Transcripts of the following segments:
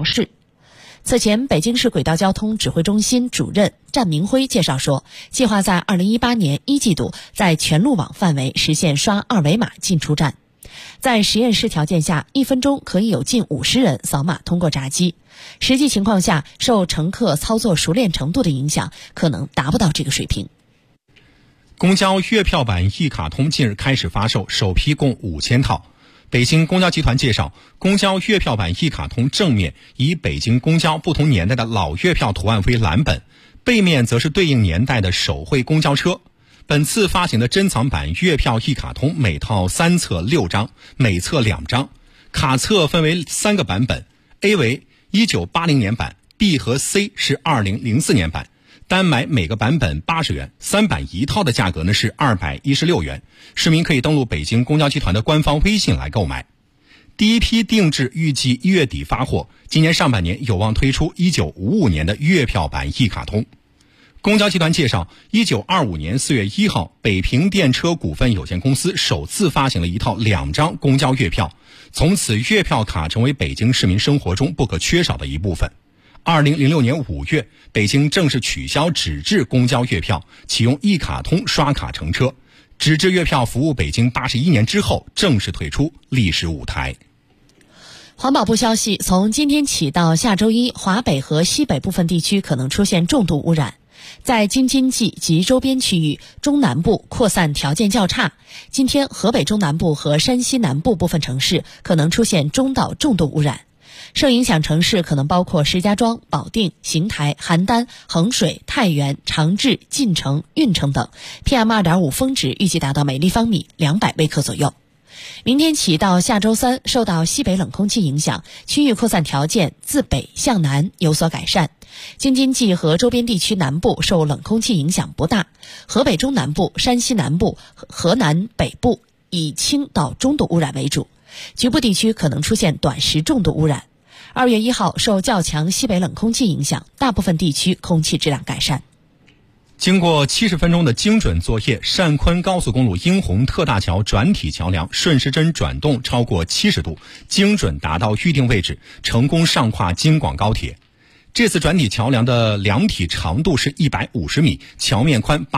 试。此前，北京市轨道交通指挥中心主任战明辉介绍说，计划在2018年1季度在全路网范围实现刷二维码进出站。在实验室条件下，1分钟可以有近50人扫码通过闸机。实际情况下，受乘客操作熟练程度的影响，可能达不到这个水平。 公交月票版一卡通近日开始发售，首批共5000套。北京公交集团介绍，公交月票版一卡通正面以北京公交不同年代的老月票图案为蓝本，背面则是对应年代的手绘公交车。本次发行的珍藏版月票一卡通每套3册6张，每册2张。卡册分为3个版本， A 为1980年版， B 和 C 是2004年版。单买每个版本80元，3版一套的价格呢是216元。市民可以登录北京公交集团的官方微信来购买。第一批定制预计1月底发货，今年上半年有望推出1955年的月票版一卡通。公交集团介绍，1925年4月1号，北平电车股份有限公司首次发行了一套2张公交月票，从此月票卡成为北京市民生活中不可缺少的一部分。2006年5月，北京正式取消纸质公交月票，启用一卡通刷卡乘车。纸质月票服务北京81年之后正式退出历史舞台。 环保部消息，从今天起到下周一，华北和西北部分地区可能出现重度污染。在京津冀及周边区域，中南部扩散条件较差。今天，河北中南部和山西南部部分城市可能出现中到重度污染。受影响城市可能包括石家庄、保定、邢台、邯郸、衡水、太原、长治、晋城、运城等。PM2.5 峰值预计达到每立方米200微克左右。明天起到下周三，受到西北冷空气影响，区域扩散条件自北向南有所改善。京津冀和周边地区南部受冷空气影响不大，河北中南部、山西南部、河南北部以轻到中度污染为主，局部地区可能出现短时重度污染。2月1号，受较强西北冷空气影响，大部分地区空气质量改善。 经过70分钟的精准作业，汕昆高速公路英洪特大桥转体桥梁顺时针转动超过70度，精准达到预定位置，成功上跨京广高铁。这次转体桥梁的梁体长度是150米，桥面宽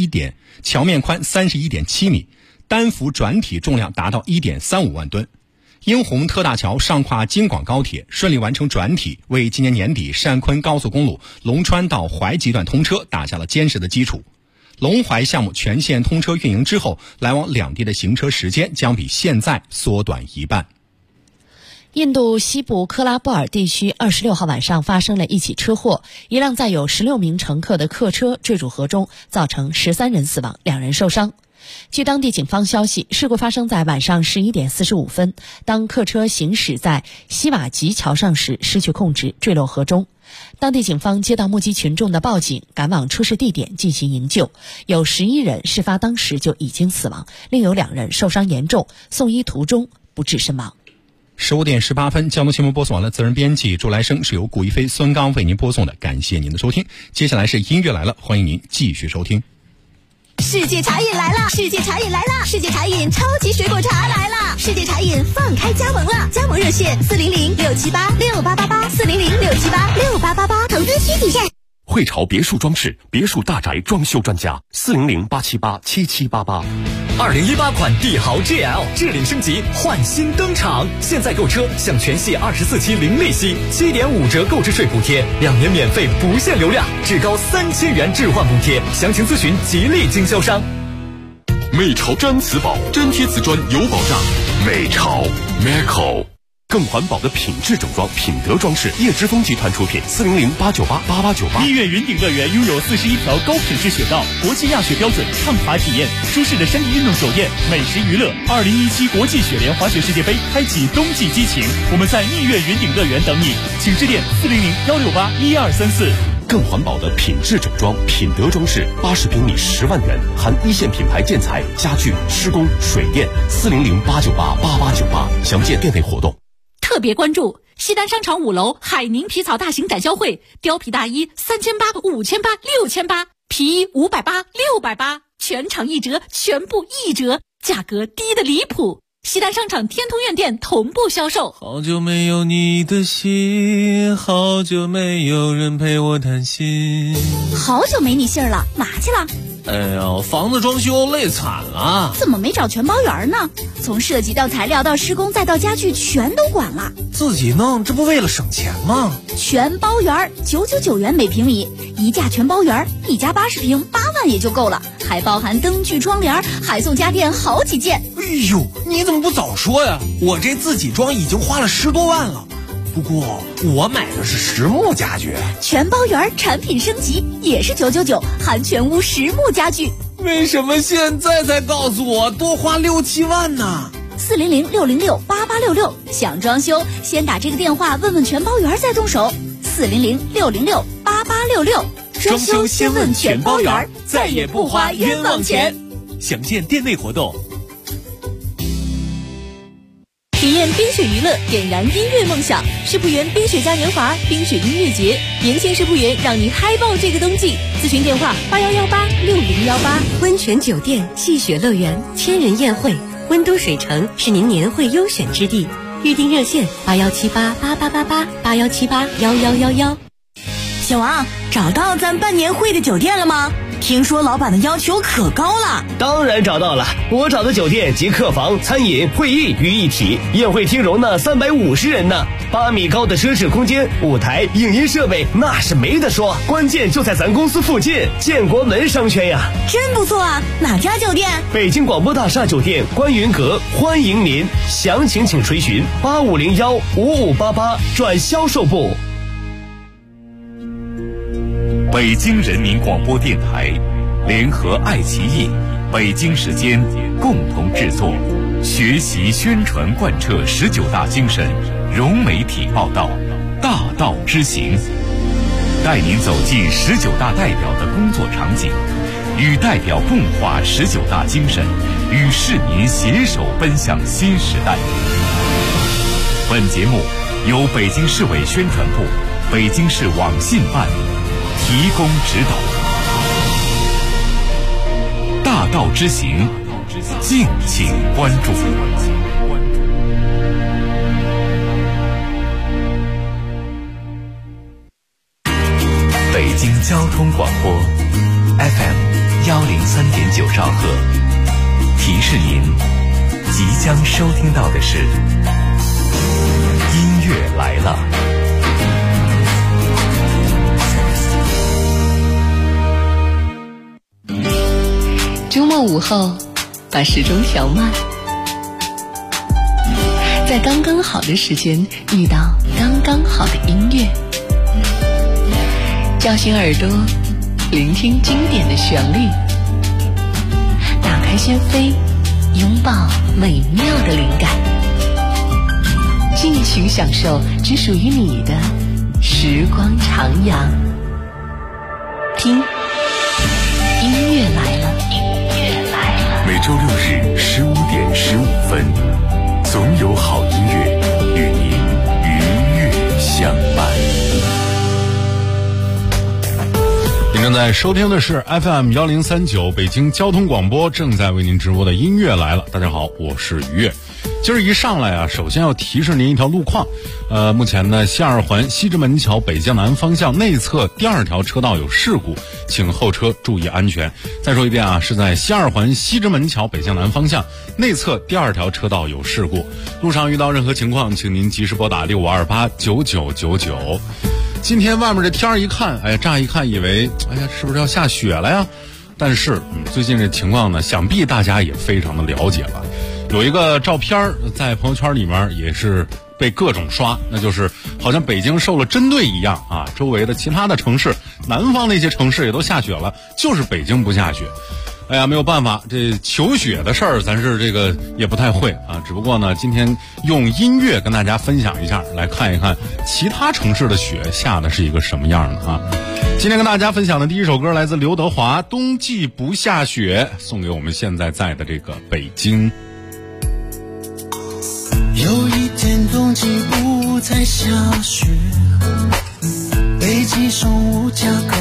31.7米，单幅转体重量达到1.35万吨。英洪特大桥上跨京广高铁，顺利完成转体，为今年年底汕昆高速公路龙川到淮吉段通车打下了坚实的基础。龙淮项目全线通车运营之后，来往两地的行车时间将比现在缩短1半。 印度西部科拉布尔地区26号晚上发生了一起车祸，一辆载有16名乘客的客车坠入河中，造成13人死亡，2人受伤。据当地警方消息，事故发生在晚上11点45分，当客车行驶在西瓦吉桥上时失去控制，坠落河中。当地警方接到目击群众的报警，赶往出事地点进行营救，有11人事发当时就已经死亡，另有2人受伤严重，送医途中不治身亡。 15点18分，交通新闻播送完了，责任编辑朱来生，是由顾一飞、孙刚为您播送的，感谢您的收听。接下来是音乐来了，欢迎您继续收听。 世界茶饮来了！世界茶饮来了！世界茶饮超级水果茶来了！世界茶饮放开加盟了，加盟热线400-678-6888，400-678-6888，投资需谨慎。 汇潮别墅装饰，别墅大宅装修专家，400-878-7788。 2018款帝豪 GL 置顶升级，焕新登场！现在购车享全系24期零利息，7.5折购置税补贴，2年免费不限流量，至高3000元置换补贴。详情咨询吉利经销商。 美潮毡瓷宝，粘贴瓷砖有保障。美潮 Meco。更环保的品质整装，品德装饰，叶之峰集团出品，400-898-8898。 蜜月云顶乐园拥有41条高品质雪道，国际亚雪标准，畅滑体验，舒适的山地运动酒店，美食娱乐。2017国际雪联滑雪世界杯开启冬季激情，我们在蜜月云顶乐园等你，请致电400-168-1234。 更环保的品质整装，品德装饰，80平米10万元，含一线品牌建材、家具、施工、水电，400-898-8898，详见店内活动。 特别关注西单商场5楼海宁皮草大型展销会，貂皮大衣3800、5800、6800，皮衣580、680，全场1折，全部1折，价格低得离谱。 西单商场天通苑店同步销售。 好久没有你的信，好久没有人陪我谈心。 好久没你信儿了，哪去了？ 哎呀，房子装修累惨了。 怎么没找全包园呢？从设计到材料到施工再到家具全都管了。 自己弄，这不为了省钱吗？ 全包园999元每平米，一价全包园，一家80平8万也就够了，还包含灯具窗帘，还送家电好几件。 哎呦，你怎么不早说呀？我这自己装已经花了10多万了。不过我买的是实木家具， 全包园产品升级也是999，含全屋实木家具。 为什么现在才告诉我多花6、7万呢 ？400-606-8866，想装修先打这个电话问问全包园再动手。400-606-8866， 装修先问全包园，再也不花冤枉钱。详见店内活动。 体验冰雪娱乐，点燃音乐梦想。世博园冰雪嘉年华冰雪音乐节，年轻世博园让你嗨爆这个冬季。咨询电话81186018。 温泉酒店、戏雪乐园、千人宴会，温都水城是您年会优选之地。预订热线8178888881781111。 小王，找到咱办年会的酒店了吗？听说老板的要求可高了。 当然找到了，我找的酒店集客房、餐饮、会议于一体，宴会厅容纳350人呢，8米高的奢侈空间，舞台、影音设备那是没得说，关键就在咱公司附近，建国门商圈呀。 真不错啊，哪家酒店？ 北京广播大厦酒店观云阁，欢迎您，详情请垂询8501-5588转销售部。 北京人民广播电台联合爱奇艺、北京时间共同制作，学习宣传贯彻19大精神，融媒体报道，大道之行，带您走进19大代表的工作场景，与代表共话19大精神，与市民携手奔向新时代。本节目由北京市委宣传部、北京市网信办提供指导。大道之行，敬请关注。北京交通广播 FM103.9兆赫，提示您即将收听到的是音乐来了。 周末午后，把时钟调慢，在刚刚好的时间遇到刚刚好的音乐，叫醒耳朵，聆听经典的旋律，打开心扉，拥抱美妙的灵感，尽情享受只属于你的时光徜徉。听，音乐来了。 每周6日15点15分，总有好音乐与您愉悦相伴。 您正在收听的是 FM1039 北京交通广播，正在为您直播的音乐来了。大家好，我是于悦。今儿一上来啊，首先要提示您一条路况。目前呢，西二环西直门桥北向南方向内侧第2条车道有事故，请后车注意安全。再说一遍啊，是在西二环西直门桥北向南方向内侧第2条车道有事故，路上遇到任何情况，请您及时拨打65289999。今天外面这天儿一看，哎呀，乍一看以为，哎呀，是不是要下雪了呀？但是，最近这情况呢，想必大家也非常的了解了。有一个照片在朋友圈里面也是被各种刷，那就是好像北京受了针对一样啊，周围的其他的城市，南方那些城市也都下雪了，就是北京不下雪。哎呀，没有办法，这求雪的事儿咱是这个也不太会啊。只不过呢，今天用音乐跟大家分享一下，来看一看其他城市的雪下的是一个什么样的啊。今天跟大家分享的第一首歌来自刘德华，《冬季不下雪》，送给我们现在在的这个北京。 有一天冬季不再下雪，北极熊无家可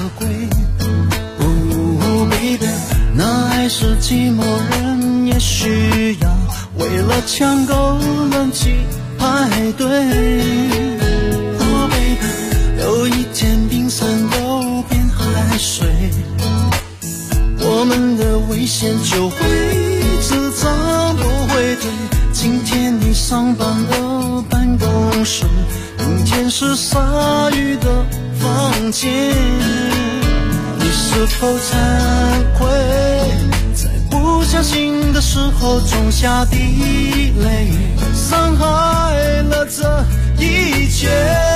归。baby， 那爱是寂寞人也需要，为了抢购冷气排队。哦，baby，有一天冰山都变海水，我们的危险就会自张不会退。今天你上班的办公室，明天是鲨鱼的房间。你是否惭愧，在不小心的时候种下地雷，伤害了这一切。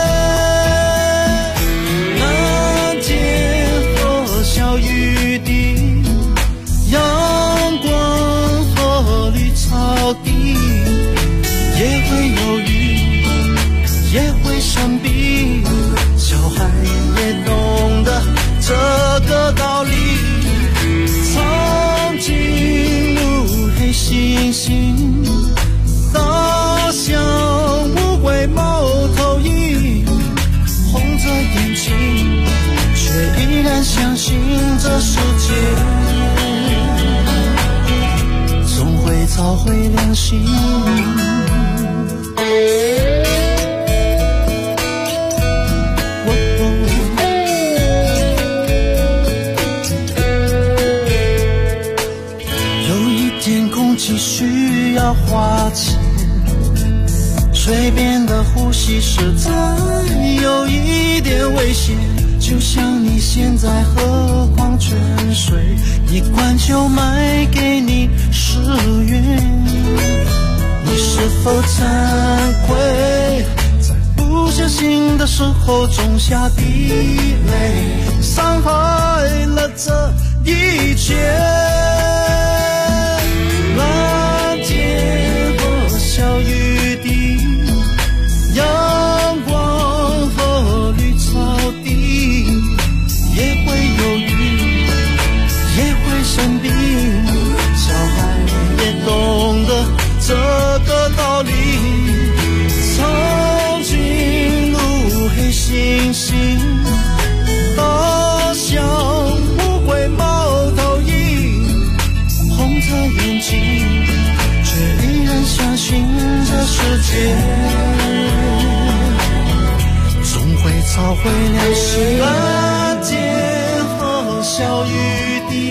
蓝天和小雨滴，阳光和绿草地，也会有雨，也会生病，小孩也懂得这个道理。长颈鹿、黑猩猩，大象、乌龟、猫头鹰，红着眼睛，却依然相信这世界总会找回良心。需要花钱，随便的呼吸实在有一点危险，就像你现在喝矿泉水，一罐就卖给你10元。你是否惭愧，在不小心的时候种下地雷，伤害了这一切。蓝天和小雨滴，阳光和绿草地，也会有雨，也会生病，小孩也懂得这个道理。长颈鹿、黑猩猩，大象、乌龟、猫头鹰，红着眼睛，却依然相信这世界总会找回良心。蓝天和小雨滴，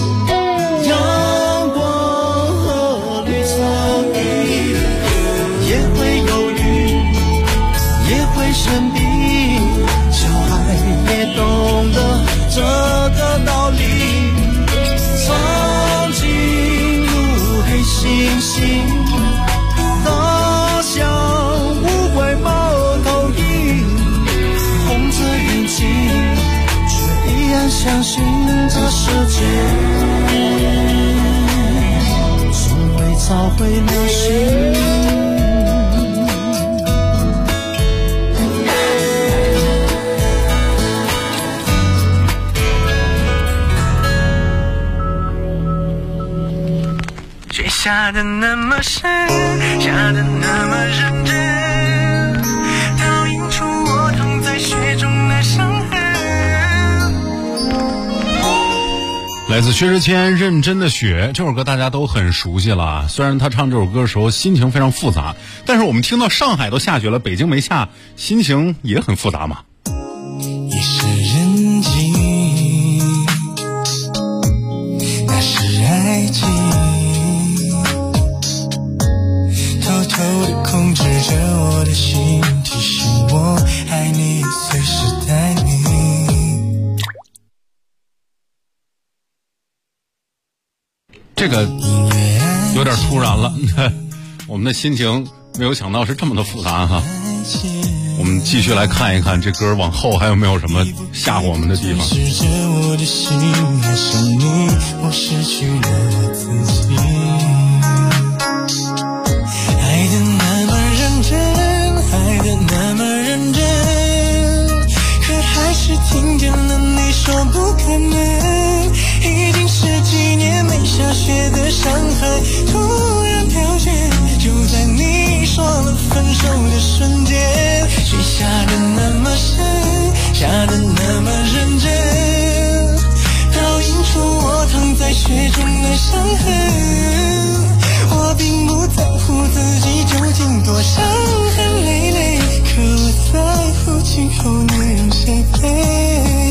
阳光和绿草地，也会有雨，也会生病，小孩也懂得这个道理。长颈鹿、黑猩猩，大象、乌龟、猫头鹰，红着眼睛，却依然相信这世界总会找回良心。 下的那么深，下的那么认真，倒映出我躺在雪中的伤痕。 来自薛之谦《认真的雪》这首歌大家都很熟悉了，虽然他唱这首歌的时候心情非常复杂，但是我们听到上海都下雪了，北京没下，心情也很复杂嘛。 一时人静，那是爱情，偷偷地控制着我的心，提醒我爱你，随时待你。 这个有点突然了，我们的心情没有想到是这么的复杂哈。我们继续来看一看这歌往后还有没有什么吓唬我们的地方。 我的心爱上你，我失去了我自己。爱的那么认真，爱的那么认真，可还是听见了你说不可能。已经10几年没下雪的上海突然飘雪，就在你说了分手的瞬间，雪下的那么深，下的那么认真，倒映出我躺在雪中的伤痕。我并不在乎你让谁陪？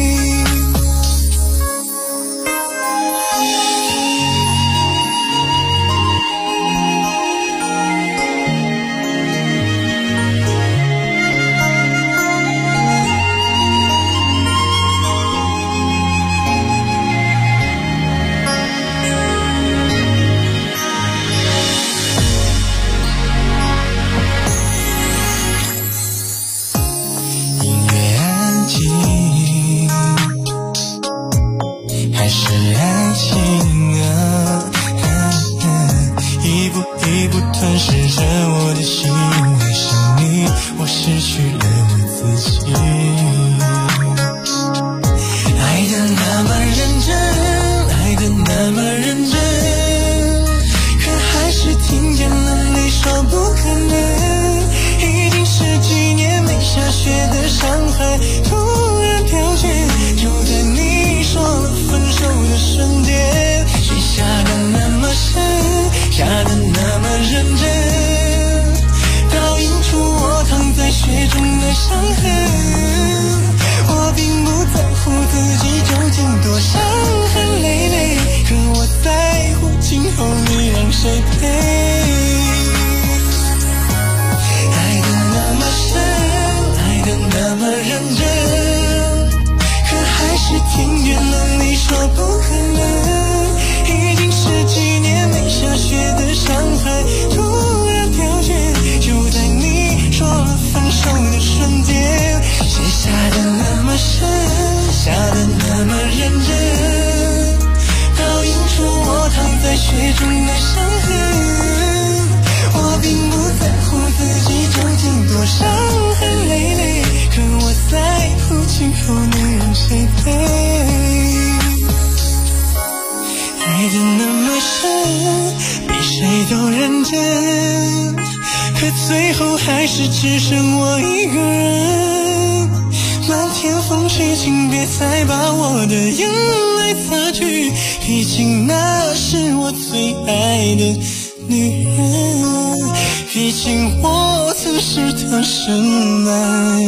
最后还是只剩我一个人，漫天风雪，请别再把我的眼泪擦去，毕竟那是我最爱的女人，毕竟我曾是她深爱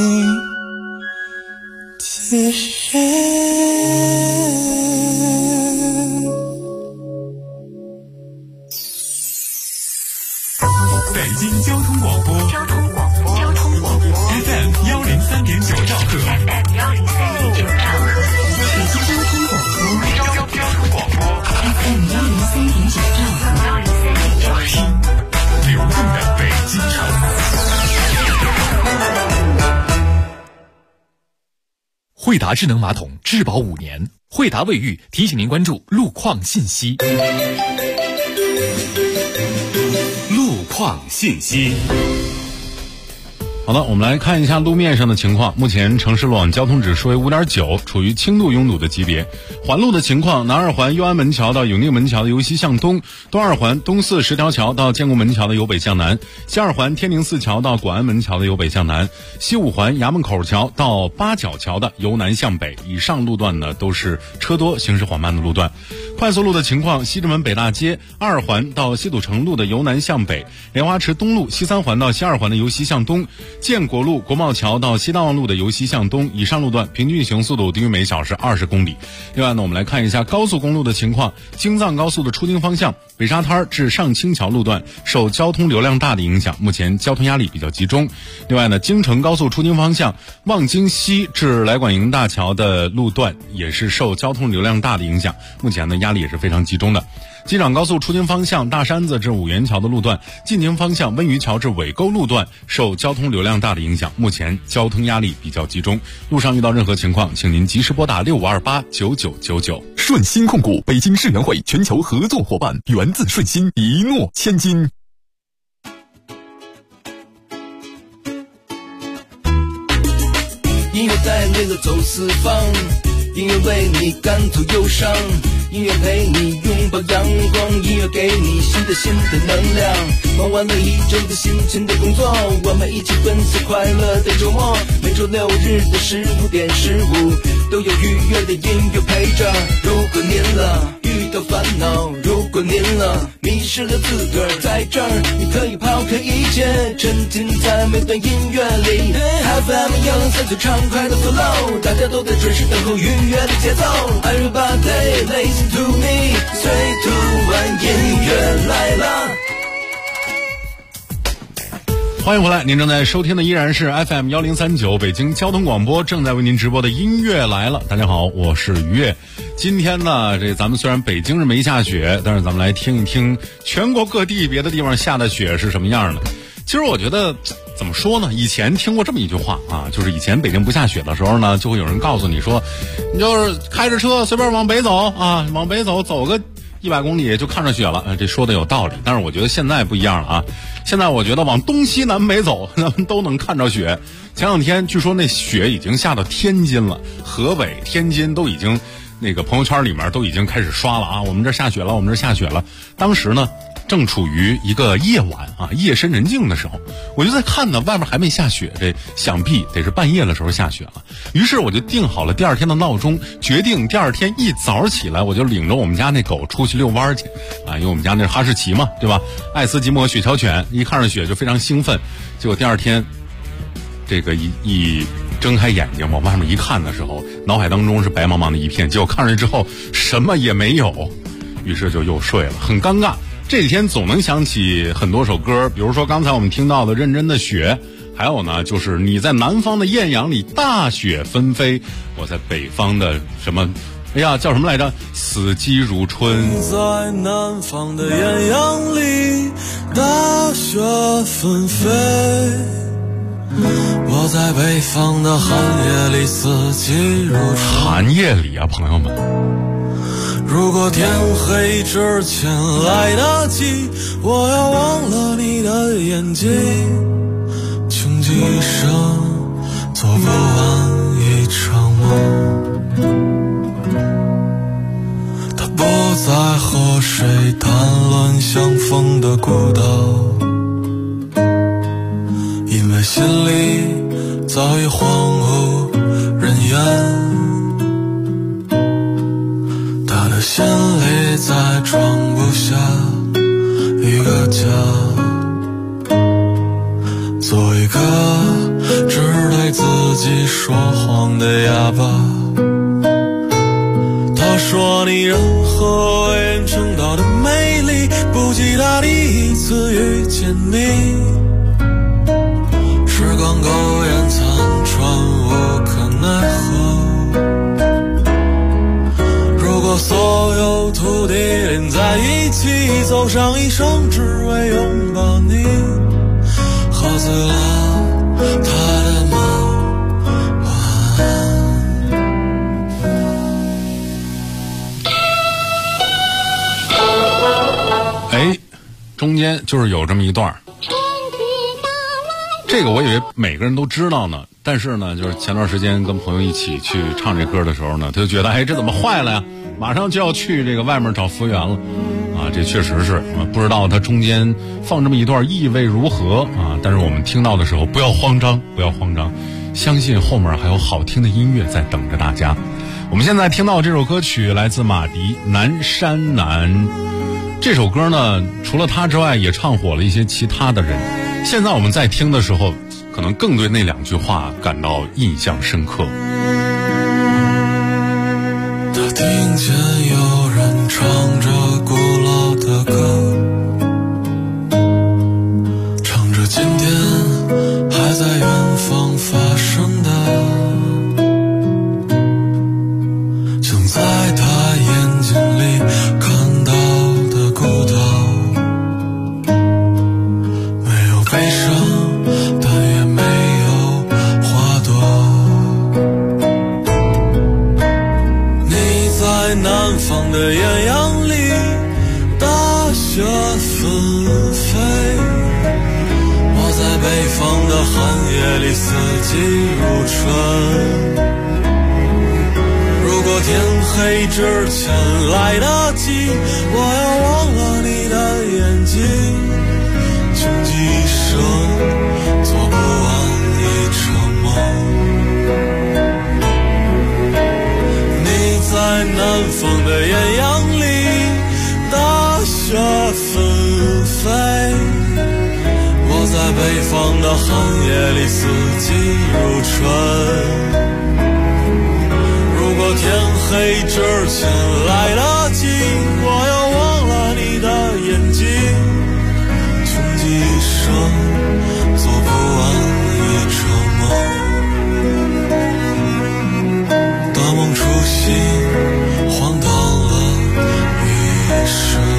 的人。 北京交通广播FM 103.9兆赫，北京交通广播 FM 103.9兆赫，听流动的北京城。惠达智能马桶质保5年，惠达卫浴提醒您关注路况信息。路况信息。 好的，我们来看一下路面上的情况。目前城市路网交通指数为 5.9， 处于轻度拥堵的级别。环路的情况，南二环右安门桥到永定门桥的由西向东，东二环东四十条桥到建国门桥的由北向南，西二环天宁寺桥到广安门桥的由北向南，西五环衙门口桥到八角桥的由南向北。以上路段呢都是车多行驶缓慢的路段。快速路的情况，西直门北大街二环到西堵城路的由南向北，莲花池东路西三环到西二环的由西向东，建国路国贸桥到西大望路的由西向东。以上路段平均行速度低于每小时20公里。另外呢，我们来看一下高速公路的情况。京藏高速的出京方向北沙滩至上清桥路段受交通流量大的影响，目前交通压力比较集中。另外呢，京承高速出京方向望京西至来广营大桥的路段也是受交通流量大的影响，目前呢压力也是非常集中的。机场高速出京方向大山子至五元桥的路段，进京方向温榆桥至尾沟路段受交通流量大的影响，目前交通压力比较集中。路上遇到任何情况，请您及时拨打65289999。 顺鑫控股北京世园会全球合作伙伴，源自顺鑫，一诺千金。 音乐带泪了走四方，音乐为你赶走忧伤，音乐陪你拥抱阳光，音乐给你新的能量。忙完了一周的辛勤的工作，我们一起奔赴快乐的周末。每周6日的15点15， 都有愉悦的音乐陪着。如果您了遇到烦恼，如果您了迷失了自个儿，在这儿你可以抛开一切，沉浸在每段音乐里。FM 103最畅快的 flow， 大家都在准时等候愉悦的节奏。Everybody listen to me， 3、2、1，音乐来了。 欢迎回来，您正在收听的依然是 FM 1039北京交通广播正在为您直播的音乐来了。大家好，我是于越。今天呢，咱们虽然北京是没下雪，但是咱们来听一听全国各地别的地方下的雪是什么样的。其实我觉得怎么说呢，以前听过这么一句话啊，就是以前北京不下雪的时候呢，就会有人告诉你说，你就是开着车随便往北走啊，往北走个100公里就看着雪了，这说的有道理。但是我觉得现在不一样了啊，现在我觉得往东西南北走，咱们都能看着雪。前两天据说那雪已经下到天津了，河北、天津都已经那个朋友圈里面都已经开始刷了啊，我们这下雪了，我们这下雪了。当时呢，正处于一个夜晚啊，夜深人静的时候，我就在看呢，外面还没下雪，这想必得是半夜的时候下雪了。于是我就定好了第二天的闹钟，决定第二天一早起来，我就领着我们家那狗出去遛弯去啊，因为我们家那是哈士奇嘛，对吧？爱斯基摩雪橇犬，一看着雪就非常兴奋。结果第二天，这个一睁开眼睛往外面一看的时候，脑海当中是白茫茫的一片，结果看上去之后什么也没有，于是就又睡了，很尴尬。这几天总能想起很多首歌，比如说刚才我们听到的《认真的雪》，还有呢就是你在南方的艳阳里大雪纷飞，我在北方的什么，哎呀叫什么来着？四季如春。 在南方的艳阳里大雪纷飞，我在北方的寒夜里四季如春。 寒夜里啊，朋友们， 如果天黑之前来得及，我要忘了你的眼睛，穷极一生做不完一场梦。他不再和谁谈论相逢的孤岛，因为心里早已荒无人烟。他的心里再装不下一个家，做一个只对自己说谎的哑巴。他说你任何为人称道的美丽，不及他第一次遇见你。时光苟延残喘，无可奈何。如果所有土地连在一起，走上一生只为拥抱你，喝醉了他的梦，晚安。 哎，中间就是有这么一段，这个我以为每个人都知道呢，但是呢，就是前段时间跟朋友一起去唱这歌的时候呢，他就觉得，哎，这怎么坏了呀？马上就要去这个外面找服务员了，啊，这确实是，不知道它中间放这么一段意味如何啊？但是我们听到的时候不要慌张，不要慌张，相信后面还有好听的音乐在等着大家。我们现在听到这首歌曲来自马迪《南山南》，这首歌呢，除了他之外，也唱火了一些其他的人。现在我们在听的时候，可能更对那两句话感到印象深刻。 他听见有人唱着古老的歌，唱着今天还在远方发生的，像在他眼睛里看到的孤岛，没有悲伤，但也没有花朵。你在南方的艳阳里大雪纷飞，我在北方的寒夜里四季如春。如果天黑之前来得及，我要忘了你的眼睛，穷极一生做不完一场梦。 方的寒夜里四季如春。如果天黑之前来得及，我要忘了你的眼睛，穷极一生做不完一场梦，大梦初醒，荒唐了余生。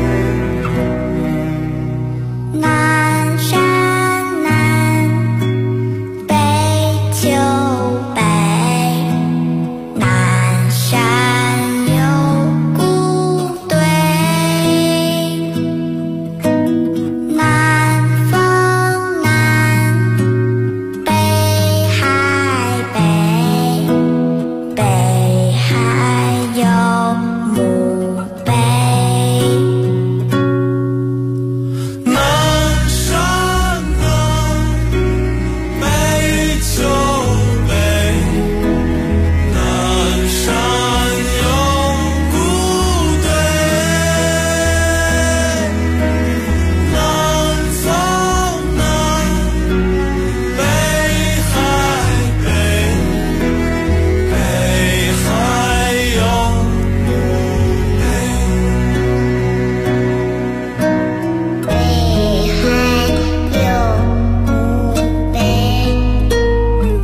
南山南北秋北，南山有古堆，南风南，北海北，北海有墓碑。 南山南，北秋北，南山有古堆，南风南，北海北，北海有墓碑。 北海有墓碑。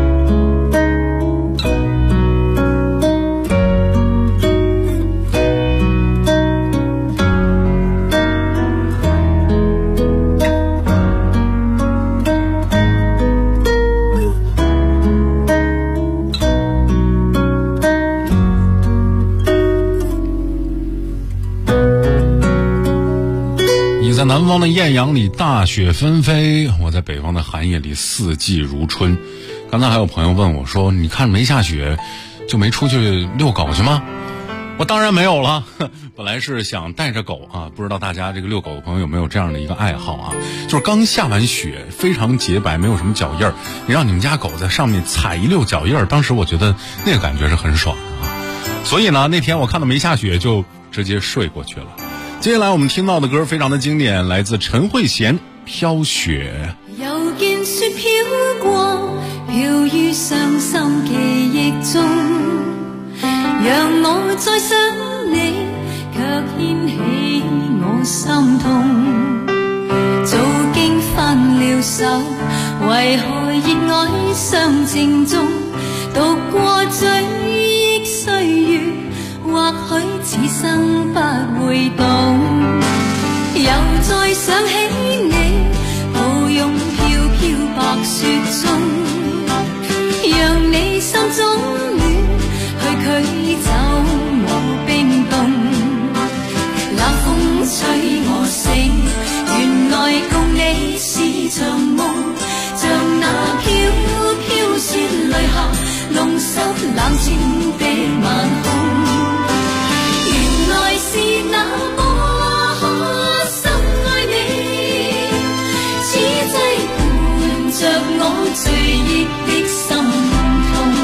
你在南方的艳阳里大雪纷飞，我在北方的寒夜里四季如春。刚才还有朋友问我说，你看没下雪就没出去遛狗去吗？我当然没有了，本来是想带着狗啊，不知道大家这个遛狗的朋友有没有这样的一个爱好啊，就是刚下完雪非常洁白，没有什么脚印儿，你让你们家狗在上面踩一溜脚印儿，当时我觉得那个感觉是很爽的啊。所以呢，那天我看到没下雪就直接睡过去了。接下来我们听到的歌非常的经典，来自陈慧娴《飘雪》。 又見雪飄過，飄於傷心記憶中，讓我再想你，卻掀起我心痛。早經分了手，為何熱愛相正中？讀過追憶歲月，或許此生不會懂。又再想起你，抱擁飄飄白雪中，讓你心中暖，去驅走我冰凍。冷風吹我醒，原來共你是場夢，像那飄飄雪淚下，弄濕冷清的晚空。原來是那麼深愛你，此際伴着我追憶的心痛。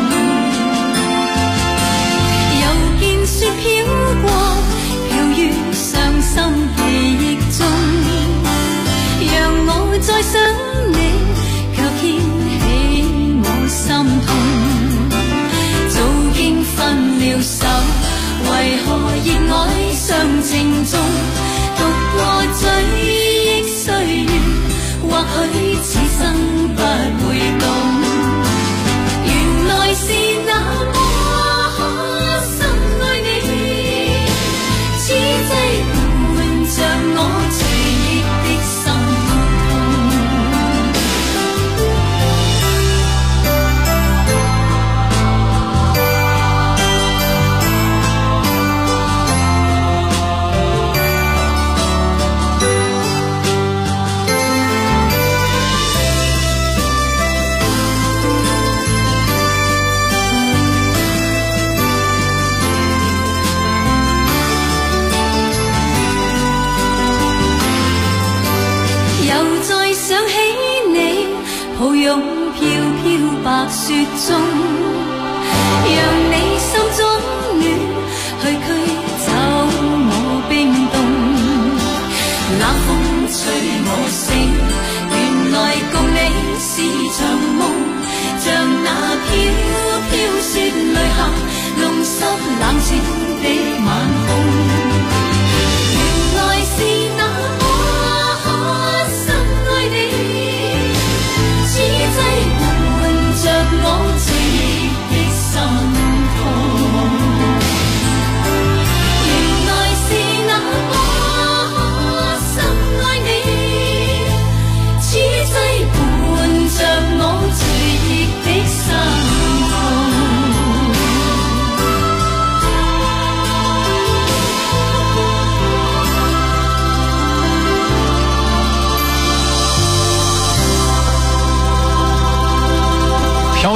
又見雪飄過，飄於傷心記憶中，讓我再想你，卻掀起我心痛。早經分了手，為何熱愛相正中？讀過追憶歲月，或許此生不會懂。原來是那麼深愛你，此際伴着我追憶的心白雪中，讓你心中暖，去驅走我冰凍。冷風吹我醒，原來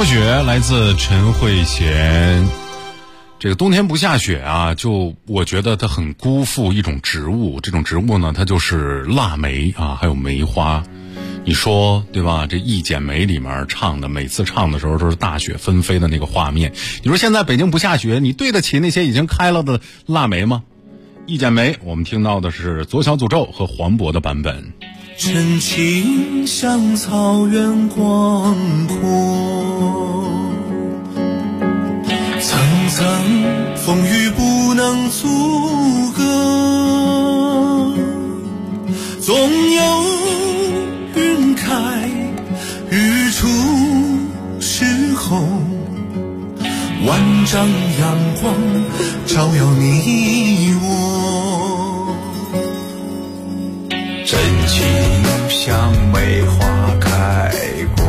飘雪来自陈慧娴。这个冬天不下雪啊，就我觉得它很辜负一种植物，这种植物呢，它就是腊梅啊，还有梅花。你说对吧？这《一剪梅》里面唱的，每次唱的时候都是大雪纷飞的那个画面。你说现在北京不下雪，你对得起那些已经开了的腊梅吗？《一剪梅》我们听到的是左小诅咒和黄渤的版本。 真情像草原广阔，层层风雨不能阻隔，总有云开日出时候，万丈阳光照耀你我。 真情像梅花开过，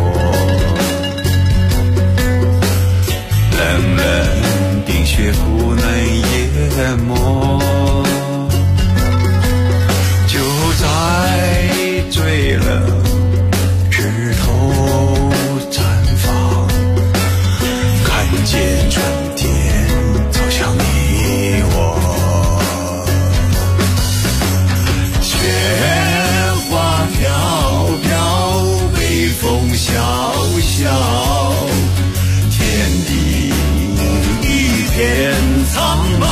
冷冷冰雪不能淹没，就在最冷枝头绽放，看见春天走向你我。飘飘，北风萧萧，天地一片苍茫。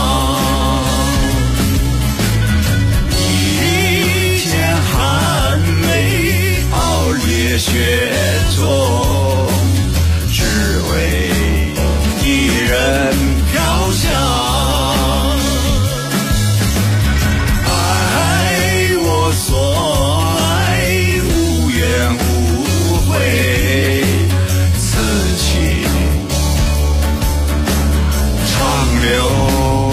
一剪寒梅，傲烈雪中，只为一人飘香。爱我所流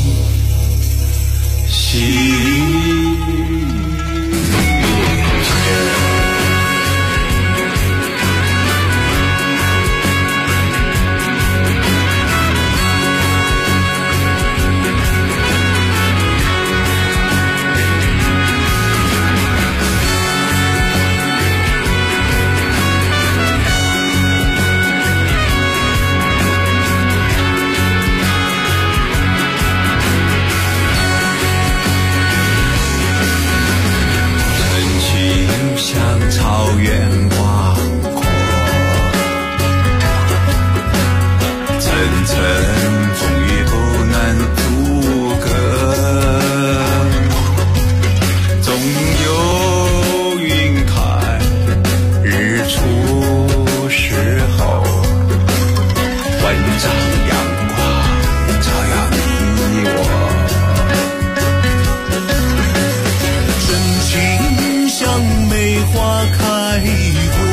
草原广阔，层层风雨不能阻隔，总有云开日出时候，万丈阳光照耀你我。 真情像梅花开过，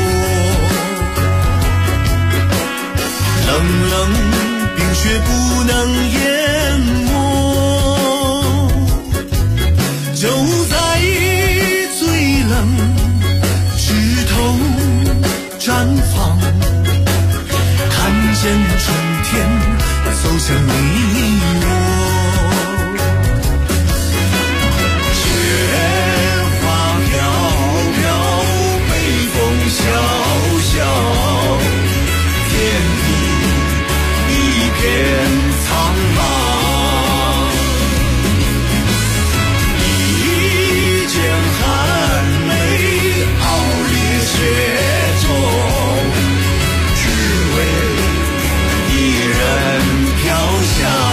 冷冷冰雪不能淹没，就在最冷枝头绽放，看见春天走向你我。萧萧，天地一片苍茫。一剪寒梅，傲烈雪中，只为一人飘香。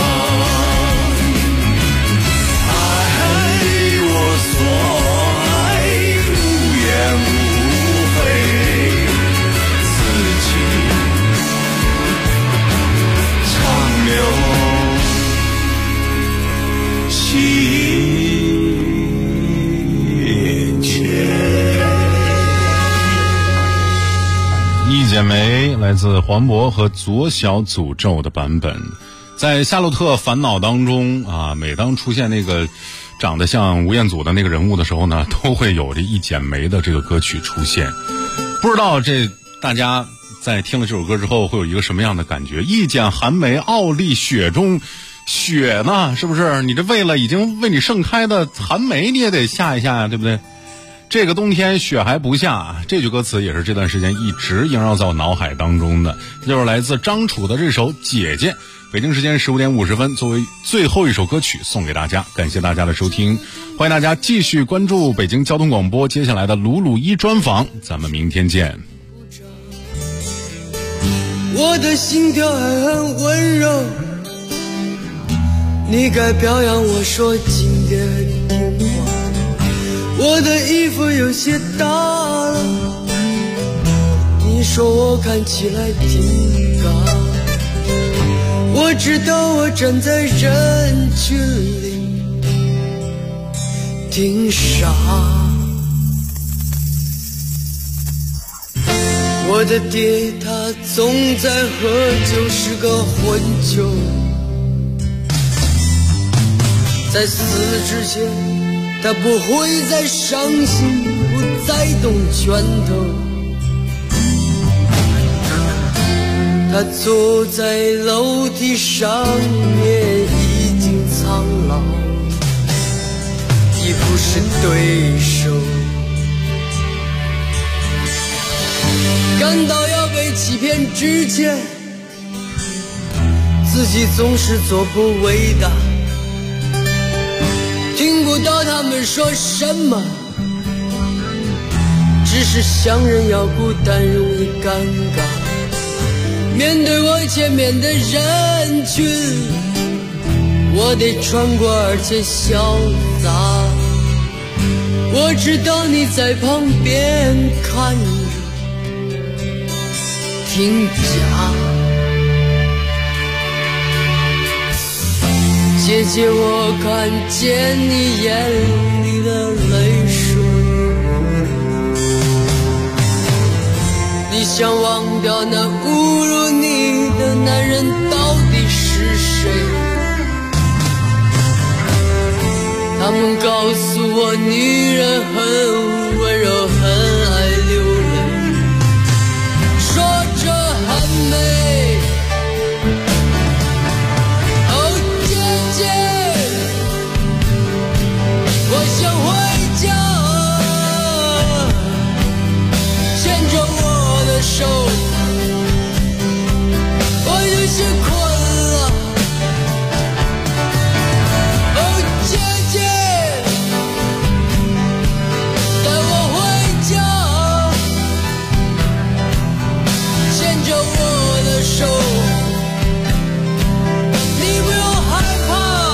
爱我所爱，无怨无悔，此情长留心间。 一剪梅来自黄渤和左小诅咒的版本。在《夏洛特烦恼》当中啊，每当出现那个长得像吴彦祖的那个人物的时候呢，都会有这一剪梅的这个歌曲出现。不知道这大家在听了这首歌之后会有一个什么样的感觉？一剪寒梅，傲立雪中，雪呢，是不是？你这为了已经为你盛开的寒梅，你也得下一下呀，对不对？ 这个冬天雪还不下，这句歌词也是这段时间一直萦绕在我脑海当中的，这就是来自张楚的这首《姐姐》。北京时间15点50分，作为最后一首歌曲送给大家，感谢大家的收听，欢迎大家继续关注北京交通广播接下来的鲁鲁一专访，咱们明天见。 我的心跳还很温柔，你该表扬我说今天很听话。我的衣服有些大了，你说我看起来挺高。我知道我站在人群里挺傻。我的爹他总在喝酒，是个混球，在死之前他不会再伤心，不再动拳头。他坐在楼梯上面已经苍老，已不是对手。感到要被欺骗之前，自己总是做不伟大。听不到他们说什么，只是想人要孤单容易尴尬。面对我前面的人群，我得穿过而且潇洒。我知道你在旁边看着挺假。姐姐，我看见你眼里的泪水，你想忘掉那侮辱你的男人到底是谁？他们告诉我女人很温柔，很爱流泪，说着很美。我想回家，牵着我的手，我有些困了。哦，姐姐，带我回家，牵着我的手，你不用害怕。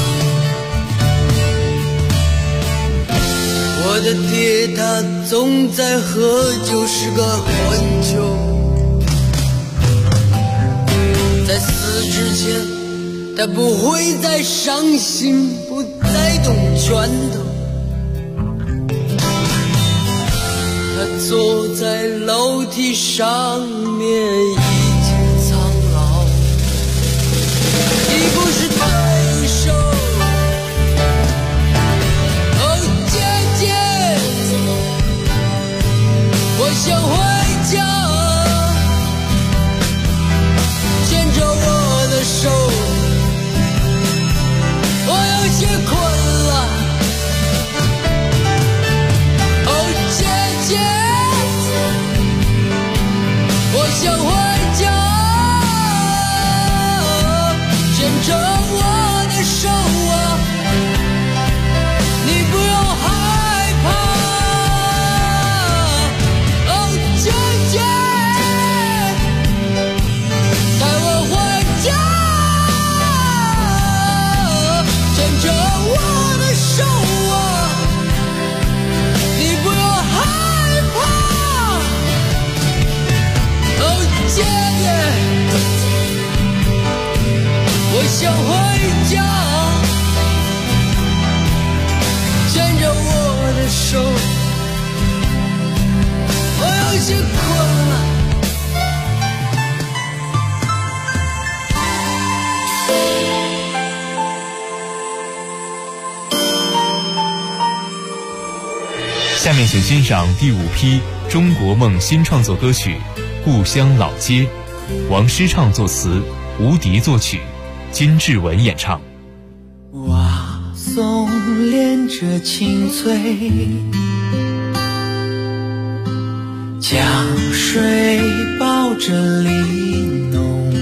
我的爹他总在喝酒，是个混球，在死之前他不会再伤心，不再动拳头。他坐在楼梯上面已经苍老，已不是对手。我想回家，牵着我的手，我有些困了。哦，姐姐，我想回家，牵着我的手啊，你不用害怕。姐姐，带我回家，牵着我的手啊，你不用害怕。哦，姐姐，我想回家，牵着我的手。我有些困了。 下面请欣赏第5批中国梦新创作歌曲《故乡老街》，王诗畅作词，吴迪作曲，金志文演唱。 哇松连着青翠， 江水抱着玲珑，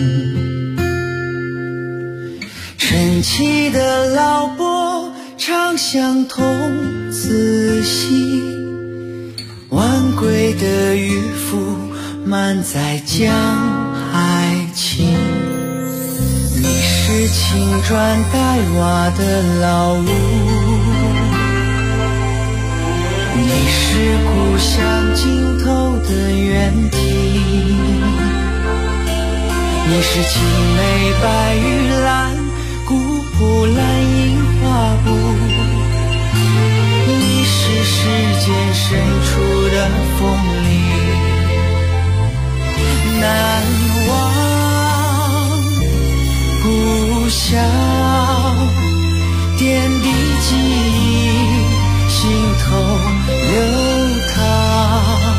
晨起的老伯唱相童子戏，晚归的渔夫满载江海情。你是青砖黛瓦的老屋，你是故乡尽头的原地，你是青梅白玉兰，古朴蓝印花布，你是世间深处的风里难忘故乡，点滴记忆心头流淌，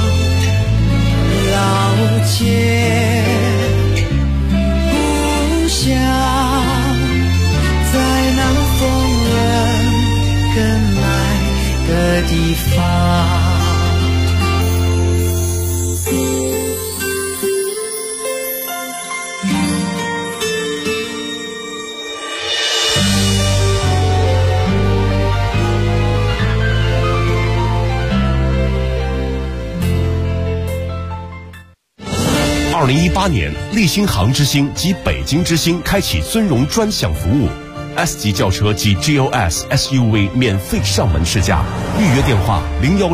老街故乡，在那风人更爱的地方。 2018年，立新杭之星及北京之星开启尊荣专享服务 ，S 级轿车及 GLS SUV 免费上门试驾，预约电话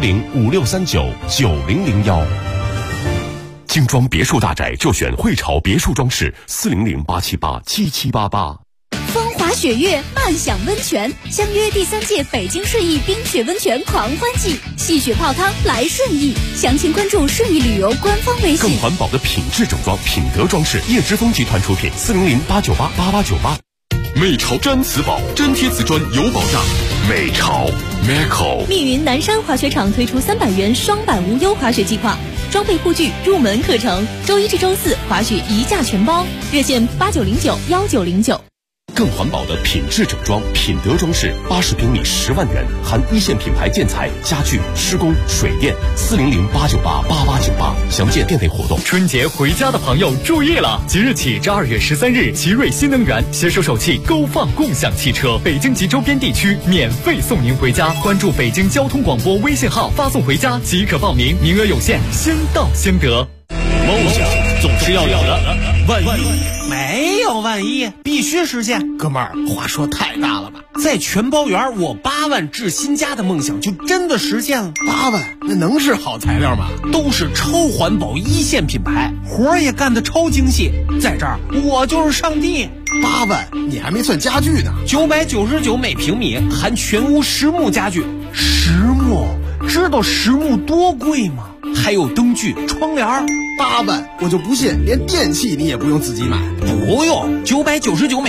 01056399001。精装别墅大宅就选汇潮别墅装饰，400-878-7788。 风华雪月，漫享温泉，相约第3届北京顺义冰雪温泉狂欢季，戏雪泡汤来顺义，详情关注顺义旅游官方微信。 更环保的品质整装，品德装饰，叶之峰集团出品，400-898-8898。美潮毡瓷宝，真贴瓷砖有保障。美潮 Meco。 密云南山滑雪场推出300元双板无忧滑雪计划，装备护具、入门课程，周1至周4滑雪1价全包，热线89091909。 更环保的品质整装，品德装饰，80平米10万元，含一线品牌建材、家具、施工、水电，400-898-8898。详见店内活动。 春节回家的朋友注意了，即日起至2月13日，奇瑞新能源携手首汽勾放共享汽车，北京及周边地区免费送您回家。关注北京交通广播微信号，发送回家即可报名，名额有限，先到先得。 梦想总是要有的，万一没有万一，必须实现。哥们儿，话说太大了吧？在全包园，我8万置新家的梦想就真的实现了。 8万，那能是好材料吗？ 都是超环保一线品牌，活儿也干得超精细。在这儿，我就是上帝。 8万，你还没算家具呢。 999每平米，含全屋实木家具。实木，知道实木多贵吗？还有灯具、窗帘。 8万，我就不信连电器你也不用自己买。 不用，999每